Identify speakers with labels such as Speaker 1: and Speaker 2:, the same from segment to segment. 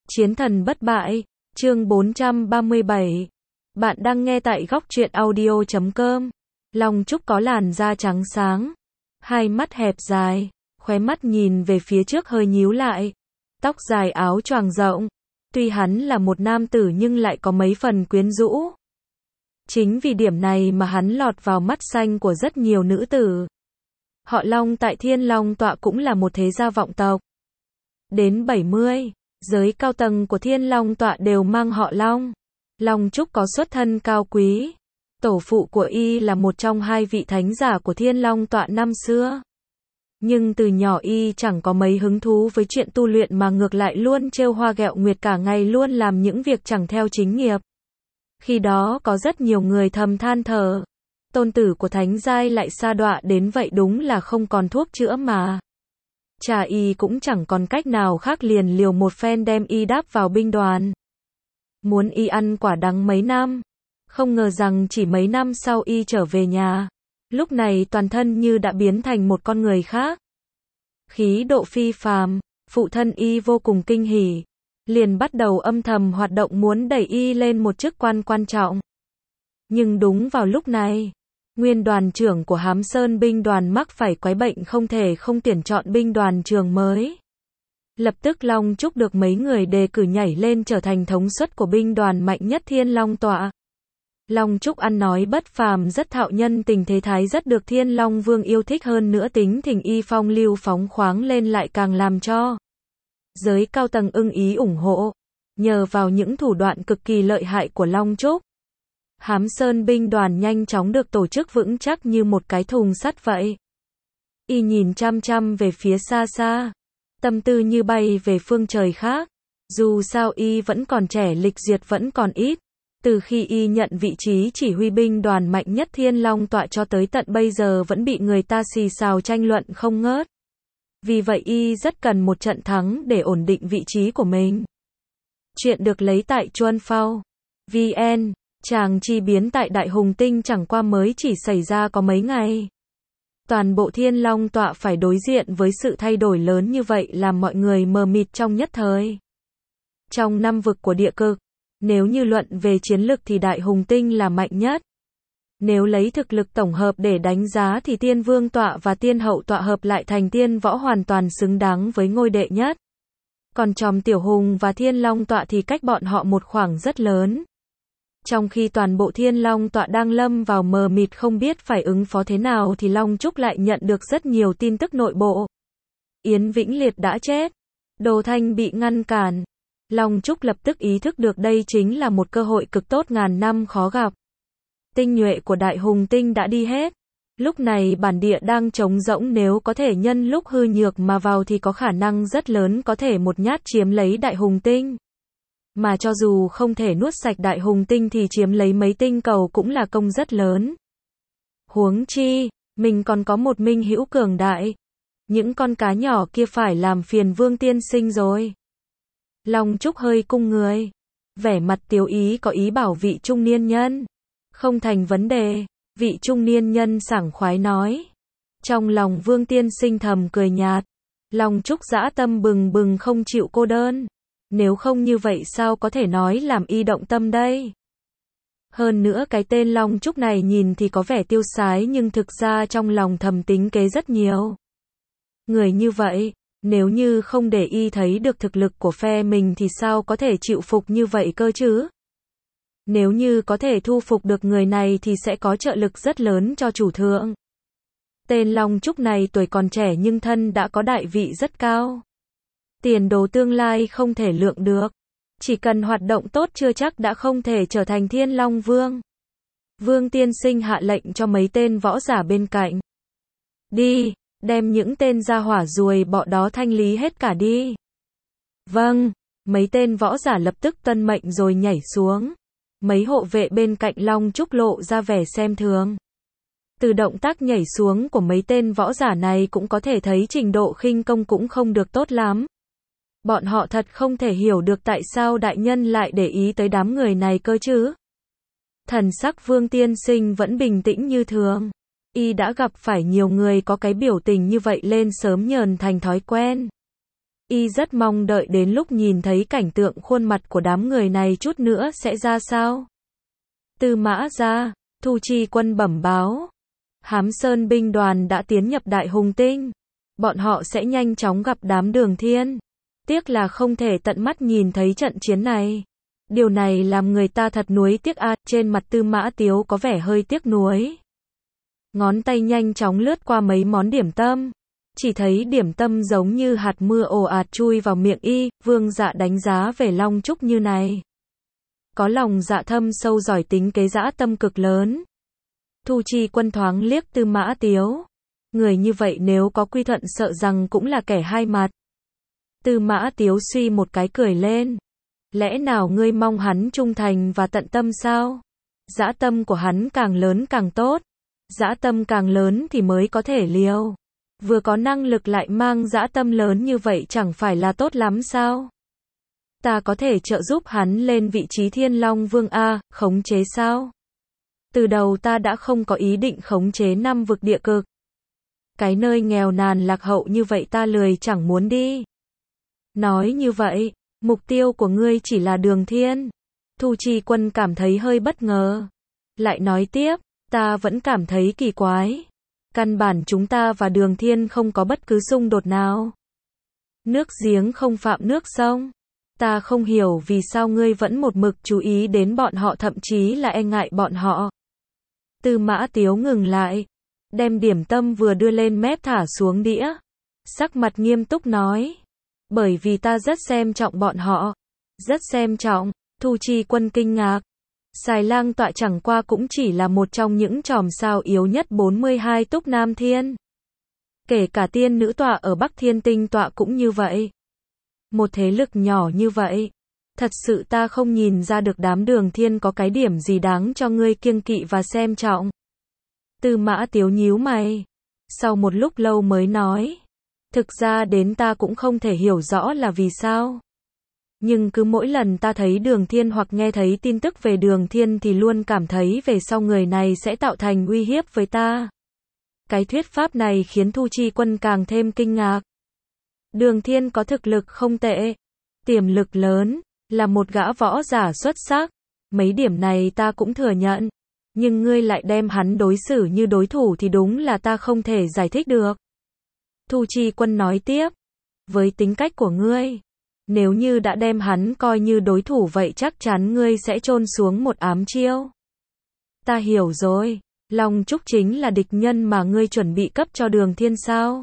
Speaker 1: Chiến thần bất bại, chương 437. Bạn đang nghe tại góc truyện audio.com. Long Trúc có làn da trắng sáng, hai mắt hẹp dài, khóe mắt nhìn về phía trước hơi nhíu lại, tóc dài áo choàng rộng. Tuy hắn là một nam tử nhưng lại có mấy phần quyến rũ. Chính vì điểm này mà hắn lọt vào mắt xanh của rất nhiều nữ tử. Họ Long tại Thiên Long Tọa cũng là một thế gia vọng tộc. Đến 70, giới cao tầng của Thiên Long Tọa đều mang họ Long. Long Trúc có xuất thân cao quý. Tổ phụ của y là một trong hai vị thánh giả của Thiên Long Tọa năm xưa. Nhưng từ nhỏ y chẳng có mấy hứng thú với chuyện tu luyện mà ngược lại luôn trêu hoa ghẹo nguyệt, cả ngày luôn làm những việc chẳng theo chính nghiệp. Khi đó có rất nhiều người thầm than thở, tôn tử của thánh giai lại sa đọa đến vậy, đúng là không còn thuốc chữa mà. Cha y cũng chẳng còn cách nào khác, liền liều một phen đem y đáp vào binh đoàn. Muốn y ăn quả đắng mấy năm. Không ngờ rằng chỉ mấy năm sau y trở về nhà. Lúc này toàn thân như đã biến thành một con người khác. Khí độ phi phàm, phụ thân y vô cùng kinh hỉ. Liền bắt đầu âm thầm hoạt động muốn đẩy y lên một chức quan quan trọng. Nhưng đúng vào lúc này, nguyên đoàn trưởng của Hám Sơn binh đoàn mắc phải quái bệnh, không thể không tuyển chọn binh đoàn trưởng mới. Lập tức Long Trúc được mấy người đề cử nhảy lên trở thành thống suất của binh đoàn mạnh nhất Thiên Long Tọa. Long Trúc ăn nói bất phàm, rất thạo nhân tình thế thái, rất được Thiên Long Vương yêu thích, hơn nữa tính tình y phong lưu phóng khoáng lên lại càng làm cho giới cao tầng ưng ý ủng hộ. Nhờ vào những thủ đoạn cực kỳ lợi hại của Long Trúc, Hám Sơn binh đoàn nhanh chóng được tổ chức vững chắc như một cái thùng sắt vậy. Y nhìn chăm chăm về phía xa xa, tâm tư như bay về phương trời khác. Dù sao y vẫn còn trẻ, lịch duyệt vẫn còn ít. Từ khi y nhận vị trí chỉ huy binh đoàn mạnh nhất Thiên Long Tọa cho tới tận bây giờ vẫn bị người ta xì xào tranh luận không ngớt. Vì vậy y rất cần một trận thắng để ổn định vị trí của mình. Chuyện được lấy tại Chuan Phao VN. Chàng chi biến tại Đại Hùng Tinh chẳng qua mới chỉ xảy ra có mấy ngày. Toàn bộ Thiên Long Tọa phải đối diện với sự thay đổi lớn như vậy làm mọi người mờ mịt trong nhất thời. Trong năm vực của địa cực, nếu như luận về chiến lực thì Đại Hùng Tinh là mạnh nhất. Nếu lấy thực lực tổng hợp để đánh giá thì Tiên Vương Tọa và Tiên Hậu Tọa hợp lại thành Tiên Võ hoàn toàn xứng đáng với ngôi đệ nhất. Còn Tròm Tiểu Hùng và Thiên Long Tọa thì cách bọn họ một khoảng rất lớn. Trong khi toàn bộ Thiên Long Tọa đang lâm vào mờ mịt không biết phải ứng phó thế nào thì Long Trúc lại nhận được rất nhiều tin tức nội bộ. Yến Vĩnh Liệt đã chết. Đồ Thanh bị ngăn cản. Long Trúc lập tức ý thức được đây chính là một cơ hội cực tốt ngàn năm khó gặp. Tinh nhuệ của Đại Hùng Tinh đã đi hết. Lúc này bản địa đang trống rỗng, nếu có thể nhân lúc hư nhược mà vào thì có khả năng rất lớn có thể một nhát chiếm lấy Đại Hùng Tinh. Mà cho dù không thể nuốt sạch Đại Hùng Tinh thì chiếm lấy mấy tinh cầu cũng là công rất lớn. Huống chi, mình còn có một minh hữu cường đại. Những con cá nhỏ kia phải làm phiền Vương tiên sinh rồi. Long Trúc hơi cung người. Vẻ mặt tiếu ý có ý bảo vị trung niên nhân. Không thành vấn đề. Vị trung niên nhân sảng khoái nói. Trong lòng Vương tiên sinh thầm cười nhạt. Long Trúc dã tâm bừng bừng, không chịu cô đơn. Nếu không như vậy sao có thể nói làm y động tâm đây? Hơn nữa cái tên Long Trúc này nhìn thì có vẻ tiêu sái nhưng thực ra trong lòng thầm tính kế rất nhiều. Người như vậy, nếu như không để y thấy được thực lực của phe mình thì sao có thể chịu phục như vậy cơ chứ? Nếu như có thể thu phục được người này thì sẽ có trợ lực rất lớn cho chủ thượng. Tên Long Trúc này tuổi còn trẻ nhưng thân đã có đại vị rất cao. Tiền đồ tương lai không thể lượng được. Chỉ cần hoạt động tốt chưa chắc đã không thể trở thành Thiên Long Vương. Vương tiên sinh hạ lệnh cho mấy tên võ giả bên cạnh. Đi, đem những tên gia hỏa ruồi bọ đó thanh lý hết cả đi. Vâng, mấy tên võ giả lập tức tuân mệnh rồi nhảy xuống. Mấy hộ vệ bên cạnh Long Trúc lộ ra vẻ xem thường. Từ động tác nhảy xuống của mấy tên võ giả này cũng có thể thấy trình độ khinh công cũng không được tốt lắm. Bọn họ thật không thể hiểu được tại sao đại nhân lại để ý tới đám người này cơ chứ. Thần sắc Vương tiên sinh vẫn bình tĩnh như thường. Y đã gặp phải nhiều người có cái biểu tình như vậy lên sớm nhờn thành thói quen. Y rất mong đợi đến lúc nhìn thấy cảnh tượng khuôn mặt của đám người này chút nữa sẽ ra sao. Tư Mã gia, Thu Chi Quân bẩm báo. Hám Sơn binh đoàn đã tiến nhập Đại Hùng Tinh. Bọn họ sẽ nhanh chóng gặp đám Đường Thiên. Tiếc là không thể tận mắt nhìn thấy trận chiến này. Điều này làm người ta thật nuối tiếc a. Trên mặt Tư Mã Tiếu có vẻ hơi tiếc nuối. Ngón tay nhanh chóng lướt qua mấy món điểm tâm. Chỉ thấy điểm tâm giống như hạt mưa ồ ạt chui vào miệng y. Vương Dạ đánh giá về Long Trúc như này. Có lòng dạ thâm sâu giỏi tính kế dã tâm cực lớn. Thu Chi Quân thoáng liếc Tư Mã Tiếu. Người như vậy nếu có quy thuận sợ rằng cũng là kẻ hai mặt. Tư Mã Tiếu suy một cái cười lên. Lẽ nào ngươi mong hắn trung thành và tận tâm sao? Dã tâm của hắn càng lớn càng tốt. Dã tâm càng lớn thì mới có thể liều. Vừa có năng lực lại mang dã tâm lớn như vậy chẳng phải là tốt lắm sao? Ta có thể trợ giúp hắn lên vị trí Thiên Long Vương a, khống chế sao? Từ đầu ta đã không có ý định khống chế 5 vực địa cực. Cái nơi nghèo nàn lạc hậu như vậy ta lười chẳng muốn đi. Nói như vậy, mục tiêu của ngươi chỉ là Đường Thiên. Thu Chi Quân cảm thấy hơi bất ngờ. Lại nói tiếp, ta vẫn cảm thấy kỳ quái. Căn bản chúng ta và Đường Thiên không có bất cứ xung đột nào. Nước giếng không phạm nước sông. Ta không hiểu vì sao ngươi vẫn một mực chú ý đến bọn họ, thậm chí là e ngại bọn họ. Tư Mã Tiếu ngừng lại, đem điểm tâm vừa đưa lên mép thả xuống đĩa. Sắc mặt nghiêm túc nói. Bởi vì ta rất xem trọng bọn họ. Rất xem trọng. Thu Chi Quân kinh ngạc. Xài Lang tọa chẳng qua cũng chỉ là một trong những chòm sao yếu nhất 42 túc Nam Thiên. Kể cả tiên nữ tọa ở Bắc Thiên Tinh tọa cũng như vậy. Một thế lực nhỏ như vậy. Thật sự ta không nhìn ra được đám Đường Thiên có cái điểm gì đáng cho ngươi kiêng kỵ và xem trọng. Tư Mã Tiếu nhíu mày. Sau một lúc lâu mới nói. Thực ra đến ta cũng không thể hiểu rõ là vì sao. Nhưng cứ mỗi lần ta thấy Đường Thiên hoặc nghe thấy tin tức về Đường Thiên thì luôn cảm thấy về sau người này sẽ tạo thành uy hiếp với ta. Cái thuyết pháp này khiến Thu Chi Quân càng thêm kinh ngạc. Đường Thiên có thực lực không tệ, tiềm lực lớn, là một gã võ giả xuất sắc. Mấy điểm này ta cũng thừa nhận. Nhưng ngươi lại đem hắn đối xử như đối thủ thì đúng là ta không thể giải thích được. Thu Chi Quân nói tiếp. Với tính cách của ngươi, nếu như đã đem hắn coi như đối thủ vậy chắc chắn ngươi sẽ chôn xuống một ám chiêu. Ta hiểu rồi. Long Trúc chính là địch nhân mà ngươi chuẩn bị cấp cho Đường Thiên sao?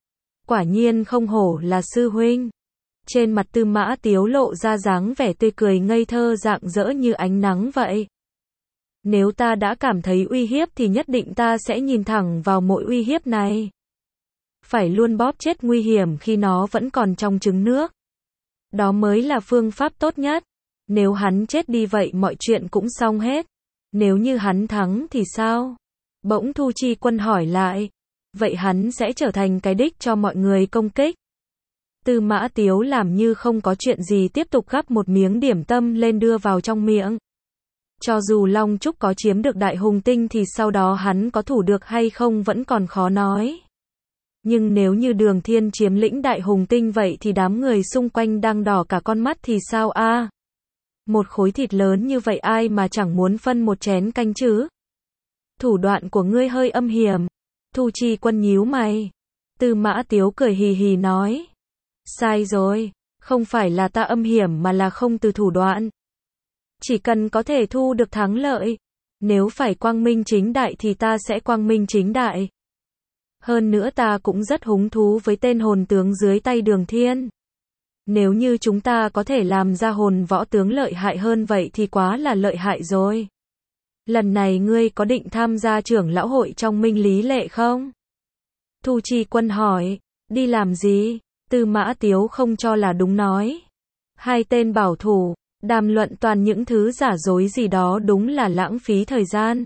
Speaker 1: Quả nhiên không hổ là sư huynh. Trên mặt Tư Mã Tiếu lộ ra dáng vẻ tươi cười ngây thơ rạng rỡ như ánh nắng vậy. Nếu ta đã cảm thấy uy hiếp thì nhất định ta sẽ nhìn thẳng vào mỗi uy hiếp này. Phải luôn bóp chết nguy hiểm khi nó vẫn còn trong trứng nước. Đó mới là phương pháp tốt nhất. Nếu hắn chết đi vậy mọi chuyện cũng xong hết. Nếu như hắn thắng thì sao? Bỗng Thu Chi Quân hỏi lại. Vậy hắn sẽ trở thành cái đích cho mọi người công kích. Tư Mã Tiếu làm như không có chuyện gì tiếp tục gắp một miếng điểm tâm lên đưa vào trong miệng. Cho dù Long Trúc có chiếm được Đại Hùng Tinh thì sau đó hắn có thủ được hay không vẫn còn khó nói. Nhưng nếu như Đường Thiên chiếm lĩnh Đại Hùng Tinh vậy thì đám người xung quanh đang đỏ cả con mắt thì sao a? Một khối thịt lớn như vậy ai mà chẳng muốn phân một chén canh chứ? Thủ đoạn của ngươi hơi âm hiểm. Thu Chi Quân nhíu mày. Tư Mã Tiếu cười hì hì nói. Sai rồi, không phải là ta âm hiểm mà là không từ thủ đoạn. Chỉ cần có thể thu được thắng lợi. Nếu phải quang minh chính đại thì ta sẽ quang minh chính đại. Hơn nữa ta cũng rất hứng thú với tên hồn tướng dưới tay Đường Thiên. Nếu như chúng ta có thể làm ra hồn võ tướng lợi hại hơn vậy thì quá là lợi hại rồi. Lần này ngươi có định tham gia trưởng lão hội trong Minh Lý Lệ không? Thu Chi Quân hỏi. Đi làm gì? Tư Mã Tiếu không cho là đúng nói. Hai tên bảo thủ, đàm luận toàn những thứ giả dối gì đó đúng là lãng phí thời gian.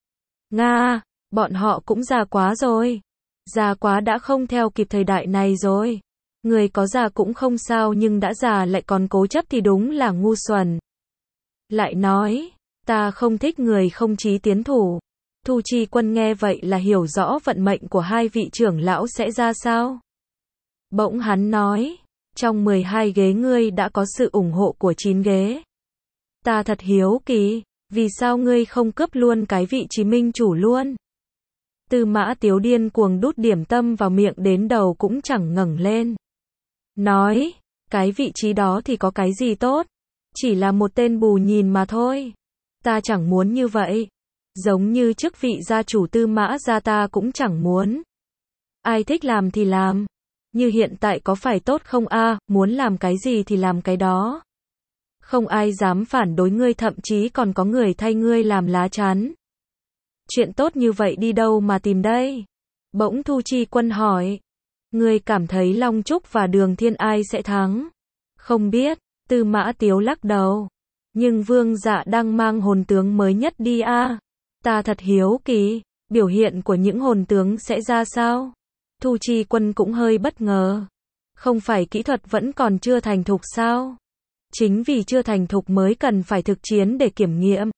Speaker 1: Nga, bọn họ cũng già quá rồi. Già quá đã không theo kịp thời đại này rồi. Người có già cũng không sao nhưng đã già lại còn cố chấp thì đúng là ngu xuẩn. Lại nói, ta không thích người không chí tiến thủ. Thu Chi Quân nghe vậy là hiểu rõ vận mệnh của hai vị trưởng lão sẽ ra sao. Bỗng hắn nói, Trong 12 ghế ngươi đã có sự ủng hộ của 9 ghế. Ta thật hiếu kỳ, vì sao ngươi không cướp luôn cái vị trí minh chủ luôn? Tư Mã Tiếu điên cuồng đút điểm tâm vào miệng đến đầu cũng chẳng ngẩng lên. Nói, cái vị trí đó thì có cái gì tốt? Chỉ là một tên bù nhìn mà thôi. Ta chẳng muốn như vậy. Giống như chức vị gia chủ Tư Mã gia ta cũng chẳng muốn. Ai thích làm thì làm. Như hiện tại có phải tốt không a? Muốn làm cái gì thì làm cái đó. Không ai dám phản đối ngươi, thậm chí còn có người thay ngươi làm lá chắn. Chuyện tốt như vậy đi đâu mà tìm đây? Bỗng Thu Chi Quân hỏi. Ngươi cảm thấy Long Trúc và Đường Thiên ai sẽ thắng? Không biết, Tư Mã Tiếu lắc đầu. Nhưng Vương Dạ đang mang hồn tướng mới nhất đi a. Ta thật hiếu kỳ, biểu hiện của những hồn tướng sẽ ra sao? Thu Chi Quân cũng hơi bất ngờ. Không phải kỹ thuật vẫn còn chưa thành thục sao? Chính vì chưa thành thục mới cần phải thực chiến để kiểm nghiệm.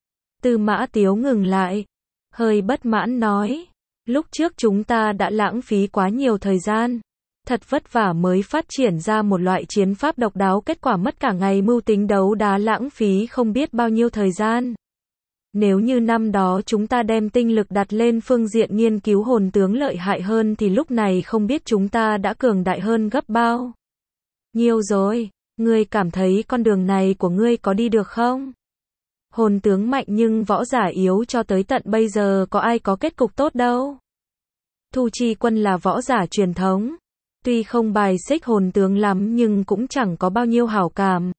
Speaker 1: Tư Mã Tiếu ngừng lại, hơi bất mãn nói. Lúc trước chúng ta đã lãng phí quá nhiều thời gian. Thật vất vả mới phát triển ra một loại chiến pháp độc đáo, kết quả mất cả ngày mưu tính đấu đá, lãng phí không biết bao nhiêu thời gian. Nếu như năm đó chúng ta đem tinh lực đặt lên phương diện nghiên cứu hồn tướng lợi hại hơn thì lúc này không biết chúng ta đã cường đại hơn gấp bao nhiêu rồi. Ngươi cảm thấy con đường này của ngươi có đi được không? Hồn tướng mạnh nhưng võ giả yếu, cho tới tận bây giờ có ai có kết cục tốt đâu. Thu Chi Quân là võ giả truyền thống. Tuy không bài xích hồn tướng lắm nhưng cũng chẳng có bao nhiêu hảo cảm.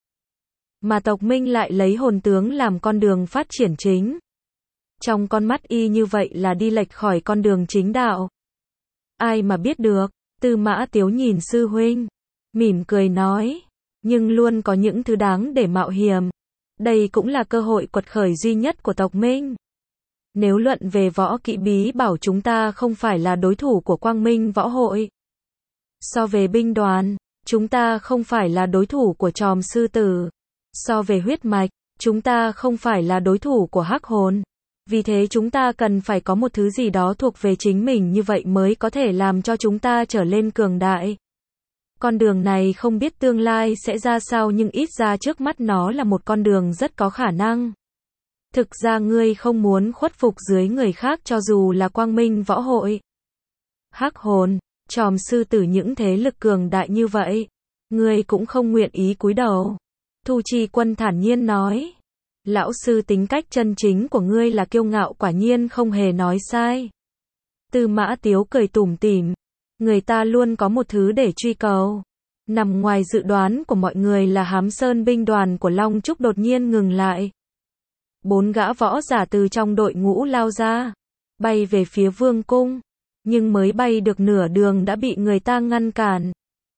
Speaker 1: Mà tộc Minh lại lấy hồn tướng làm con đường phát triển chính. Trong con mắt y như vậy là đi lệch khỏi con đường chính đạo. Ai mà biết được, Tư Mã Tiếu nhìn sư huynh, mỉm cười nói. Nhưng luôn có những thứ đáng để mạo hiểm. Đây cũng là cơ hội quật khởi duy nhất của tộc Minh. Nếu luận về võ kỹ bí bảo, chúng ta không phải là đối thủ của Quang Minh Võ Hội. So về binh đoàn, chúng ta không phải là đối thủ của Tròm Sư Tử. So về huyết mạch, chúng ta không phải là đối thủ của Hắc Hồn. Vì thế chúng ta cần phải có một thứ gì đó thuộc về chính mình, như vậy mới có thể làm cho chúng ta trở lên cường đại. Con đường này không biết tương lai sẽ ra sao, nhưng ít ra trước mắt nó là một con đường rất có khả năng. Thực ra ngươi không muốn khuất phục dưới người khác, cho dù là Quang Minh Võ Hội, Hắc Hồn, Tròm Sư Tử, những thế lực cường đại như vậy, ngươi cũng không nguyện ý cúi đầu. Thu Chi Quân thản nhiên nói. Lão sư, tính cách chân chính của ngươi là kiêu ngạo, quả nhiên không hề nói sai. Tư Mã Tiếu cười tủm tỉm. Người ta luôn có một thứ để truy cầu. Nằm ngoài dự đoán của mọi người là Hám Sơn binh đoàn của Long Trúc đột nhiên ngừng lại. 4 gã võ giả từ trong đội ngũ lao ra, bay về phía vương cung. Nhưng mới bay được nửa đường đã bị người ta ngăn cản.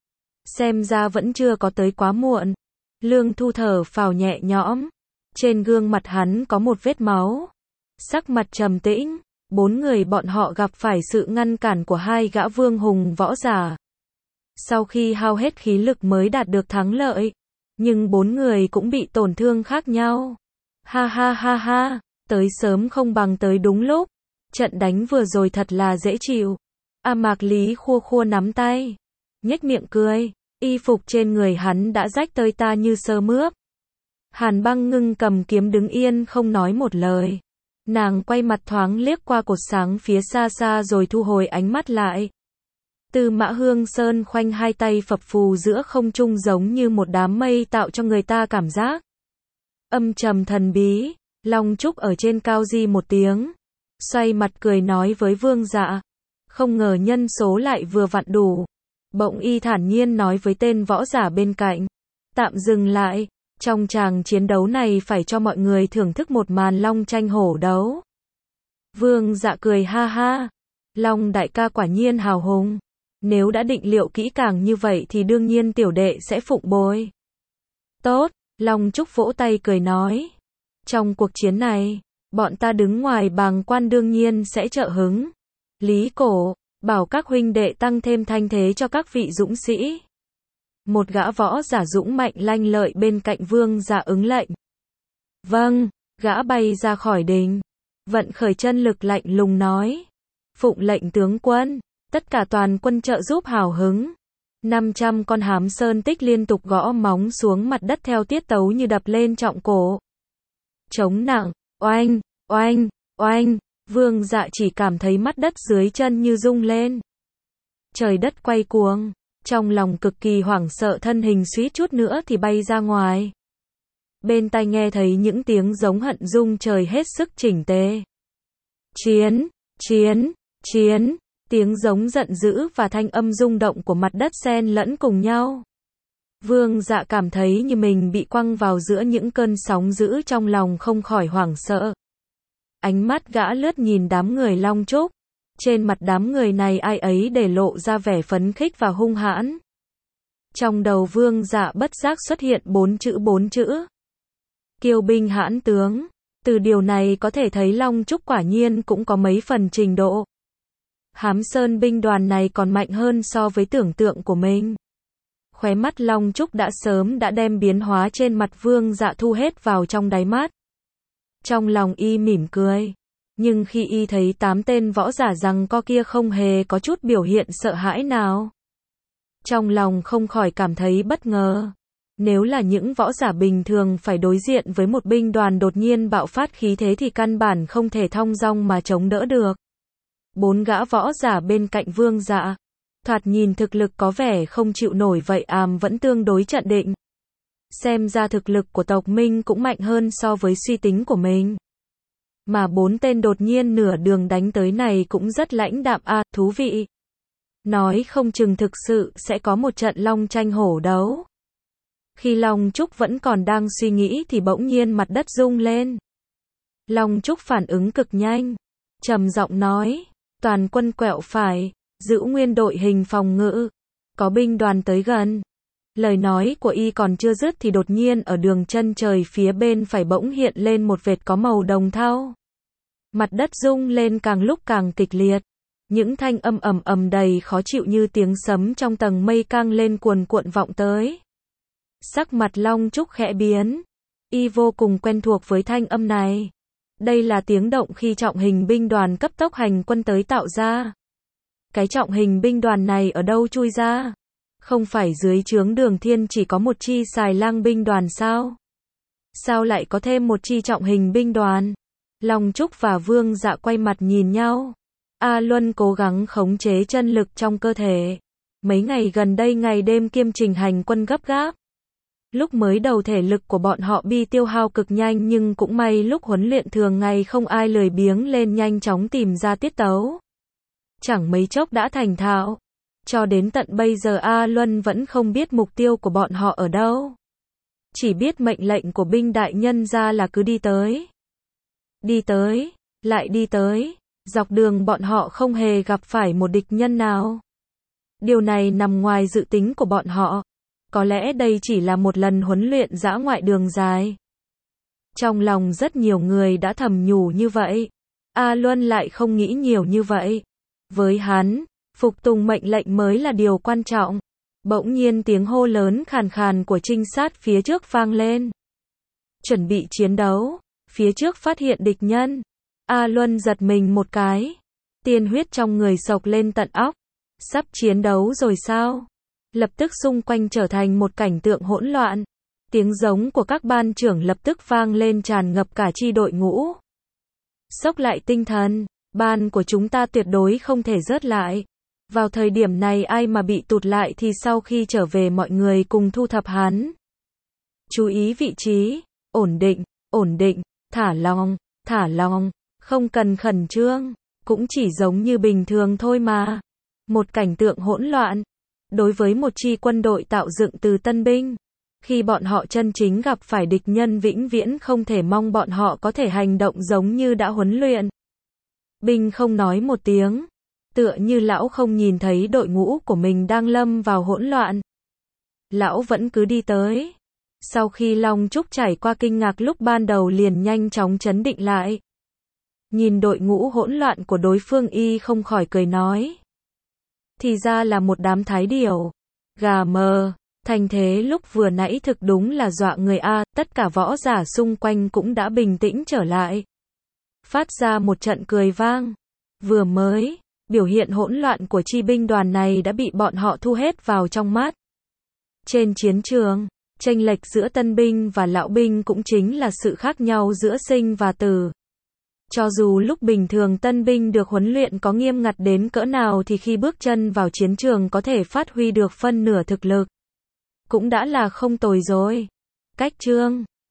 Speaker 1: Xem ra vẫn chưa có tới quá muộn. Lương Thu thở phào nhẹ nhõm. Trên gương mặt hắn có một vết máu. Sắc mặt trầm tĩnh. 4 người bọn họ gặp phải sự ngăn cản của 2 gã vương hùng võ giả. Sau khi hao hết khí lực mới đạt được thắng lợi. Nhưng 4 người cũng bị tổn thương khác nhau. Ha ha ha ha, tới sớm không bằng tới đúng lúc. Trận đánh vừa rồi thật là dễ chịu. A Mạc Lý khua khua nắm tay, nhếch miệng cười. Y phục trên người hắn đã rách tơi ta như sơ mướp. Hàn Băng Ngưng cầm kiếm đứng yên không nói một lời. Nàng quay mặt thoáng liếc qua cột sáng phía xa xa rồi thu hồi ánh mắt lại. Tư Mã Hương Sơn khoanh hai tay phập phù giữa không trung giống như một đám mây, tạo cho người ta cảm giác âm trầm thần bí. Long Trúc ở trên cao di một tiếng, xoay mặt cười nói với Vương Dạ. Không ngờ nhân số lại vừa vặn đủ. Bỗng y thản nhiên nói với tên võ giả bên cạnh. Tạm dừng lại. Trong tràng chiến đấu này phải cho mọi người thưởng thức một màn long tranh hổ đấu. Vương Dạ cười ha ha. Long đại ca quả nhiên hào hùng. Nếu đã định liệu kỹ càng như vậy thì đương nhiên tiểu đệ sẽ phụng bồi. Tốt, Long Trúc vỗ tay cười nói. Trong cuộc chiến này, bọn ta đứng ngoài bàng quan đương nhiên sẽ trợ hứng. Lý Cổ, bảo các huynh đệ tăng thêm thanh thế cho các vị dũng sĩ. Một gã võ giả dũng mạnh lanh lợi bên cạnh Vương Dạ ứng lệnh. Vâng, gã bay ra khỏi đình. Vận khởi chân lực lạnh lùng nói. Phụng lệnh tướng quân, tất cả toàn quân trợ giúp hào hứng. 500 con hám sơn tích liên tục gõ móng xuống mặt đất theo tiết tấu như đập lên trọng cổ. Trống nặng, oanh, oanh, oanh, Vương Dạ chỉ cảm thấy mắt đất dưới chân như rung lên. Trời đất quay cuồng, trong lòng cực kỳ hoảng sợ, thân hình suýt chút nữa thì bay ra ngoài. Bên tai nghe thấy những tiếng giống hận rung trời hết sức chỉnh tề. Chiến, chiến, chiến, tiếng giống giận dữ và thanh âm rung động của mặt đất xen lẫn cùng nhau. Vương Dạ cảm thấy như mình bị quăng vào giữa những cơn sóng dữ, trong lòng không khỏi hoảng sợ. Ánh mắt gã lướt nhìn đám người Long Trúc. Trên mặt đám người này ai ấy để lộ ra vẻ phấn khích và hung hãn. Trong đầu Vương Dạ bất giác xuất hiện bốn chữ. Kiêu binh hãn tướng. Từ điều này có thể thấy Long Trúc quả nhiên cũng có mấy phần trình độ. Hám Sơn binh đoàn này còn mạnh hơn so với tưởng tượng của mình. Khóe mắt Long Trúc đã sớm đem biến hóa trên mặt Vương Dạ thu hết vào trong đáy mắt. Trong lòng y mỉm cười. Nhưng khi y thấy 8 tên võ giả giằng co kia không hề có chút biểu hiện sợ hãi nào. Trong lòng không khỏi cảm thấy bất ngờ. Nếu là những võ giả bình thường phải đối diện với một binh đoàn đột nhiên bạo phát khí thế thì căn bản không thể thong dong mà chống đỡ được. 4 gã võ giả bên cạnh Vương Dạ, thoạt nhìn thực lực có vẻ không chịu nổi vậy vẫn tương đối trận định. Xem ra thực lực của tộc Minh cũng mạnh hơn so với suy tính của mình. Mà 4 tên đột nhiên nửa đường đánh tới này cũng rất lãnh đạm thú vị. Nói không chừng thực sự sẽ có một trận long tranh hổ đấu. Khi Long Trúc vẫn còn đang suy nghĩ thì bỗng nhiên mặt đất rung lên. Long Trúc phản ứng cực nhanh, trầm giọng nói, toàn quân quẹo phải, giữ nguyên đội hình phòng ngự, có binh đoàn tới gần. Lời nói của y còn chưa dứt thì đột nhiên ở đường chân trời phía bên phải bỗng hiện lên một vệt có màu đồng thau. Mặt đất rung lên càng lúc càng kịch liệt. Những thanh âm ầm ầm đầy khó chịu như tiếng sấm trong tầng mây căng lên cuồn cuộn vọng tới. Sắc mặt Long Trúc khẽ biến. Y vô cùng quen thuộc với thanh âm này. Đây là tiếng động khi trọng hình binh đoàn cấp tốc hành quân tới tạo ra. Cái trọng hình binh đoàn này ở đâu chui ra? Không phải dưới trướng Đường Thiên chỉ có một chi Xài Lang binh đoàn sao? Sao lại có thêm một chi trọng hình binh đoàn? Long Trúc và Vương Dạ quay mặt nhìn nhau. A Luân cố gắng khống chế chân lực trong cơ thể. Mấy ngày gần đây ngày đêm kiêm trình hành quân gấp gáp. Lúc mới đầu thể lực của bọn họ bị tiêu hao cực nhanh, nhưng cũng may lúc huấn luyện thường ngày không ai lười biếng lên, nhanh chóng tìm ra tiết tấu. Chẳng mấy chốc đã thành thạo. Cho đến tận bây giờ A Luân vẫn không biết mục tiêu của bọn họ ở đâu. Chỉ biết mệnh lệnh của binh đại nhân ra là cứ đi tới. Đi tới, lại đi tới. Dọc đường bọn họ không hề gặp phải một địch nhân nào. Điều này nằm ngoài dự tính của bọn họ. Có lẽ đây chỉ là một lần huấn luyện dã ngoại đường dài. Trong lòng rất nhiều người đã thầm nhủ như vậy. A Luân lại không nghĩ nhiều như vậy. Với hắn, phục tùng mệnh lệnh mới là điều quan trọng. Bỗng nhiên tiếng hô lớn khàn khàn của trinh sát phía trước vang lên. Chuẩn bị chiến đấu. Phía trước phát hiện địch nhân. A Luân giật mình một cái. Tiên huyết trong người sộc lên tận óc. Sắp chiến đấu rồi sao? Lập tức xung quanh trở thành một cảnh tượng hỗn loạn. Tiếng giống của các ban trưởng lập tức vang lên tràn ngập cả chi đội ngũ. Xốc lại tinh thần, ban của chúng ta tuyệt đối không thể rớt lại. Vào thời điểm này ai mà bị tụt lại thì sau khi trở về mọi người cùng thu thập hắn. Chú ý vị trí, ổn định, thả lòng, không cần khẩn trương, cũng chỉ giống như bình thường thôi mà. Một cảnh tượng hỗn loạn. Đối với một chi quân đội tạo dựng từ tân binh, khi bọn họ chân chính gặp phải địch nhân vĩnh viễn không thể mong bọn họ có thể hành động giống như đã huấn luyện. Binh không nói một tiếng, tựa như lão không nhìn thấy đội ngũ của mình đang lâm vào hỗn loạn. Lão vẫn cứ đi tới. Sau khi Long Trúc trải qua kinh ngạc lúc ban đầu liền nhanh chóng trấn định lại. Nhìn đội ngũ hỗn loạn của đối phương y không khỏi cười nói. Thì ra là một đám thái điểu. Gà mờ, thành thế lúc vừa nãy thực đúng là dọa người tất cả võ giả xung quanh cũng đã bình tĩnh trở lại. Phát ra một trận cười vang. Vừa mới, Biểu hiện hỗn loạn của chi binh đoàn này đã bị bọn họ thu hết vào trong mắt. Trên chiến trường, chênh lệch giữa tân binh và lão binh cũng chính là sự khác nhau giữa sinh và tử. Cho dù lúc bình thường tân binh được huấn luyện có nghiêm ngặt đến cỡ nào thì khi bước chân vào chiến trường có thể phát huy được phân nửa thực lực, cũng đã là không tồi rồi. Cách chương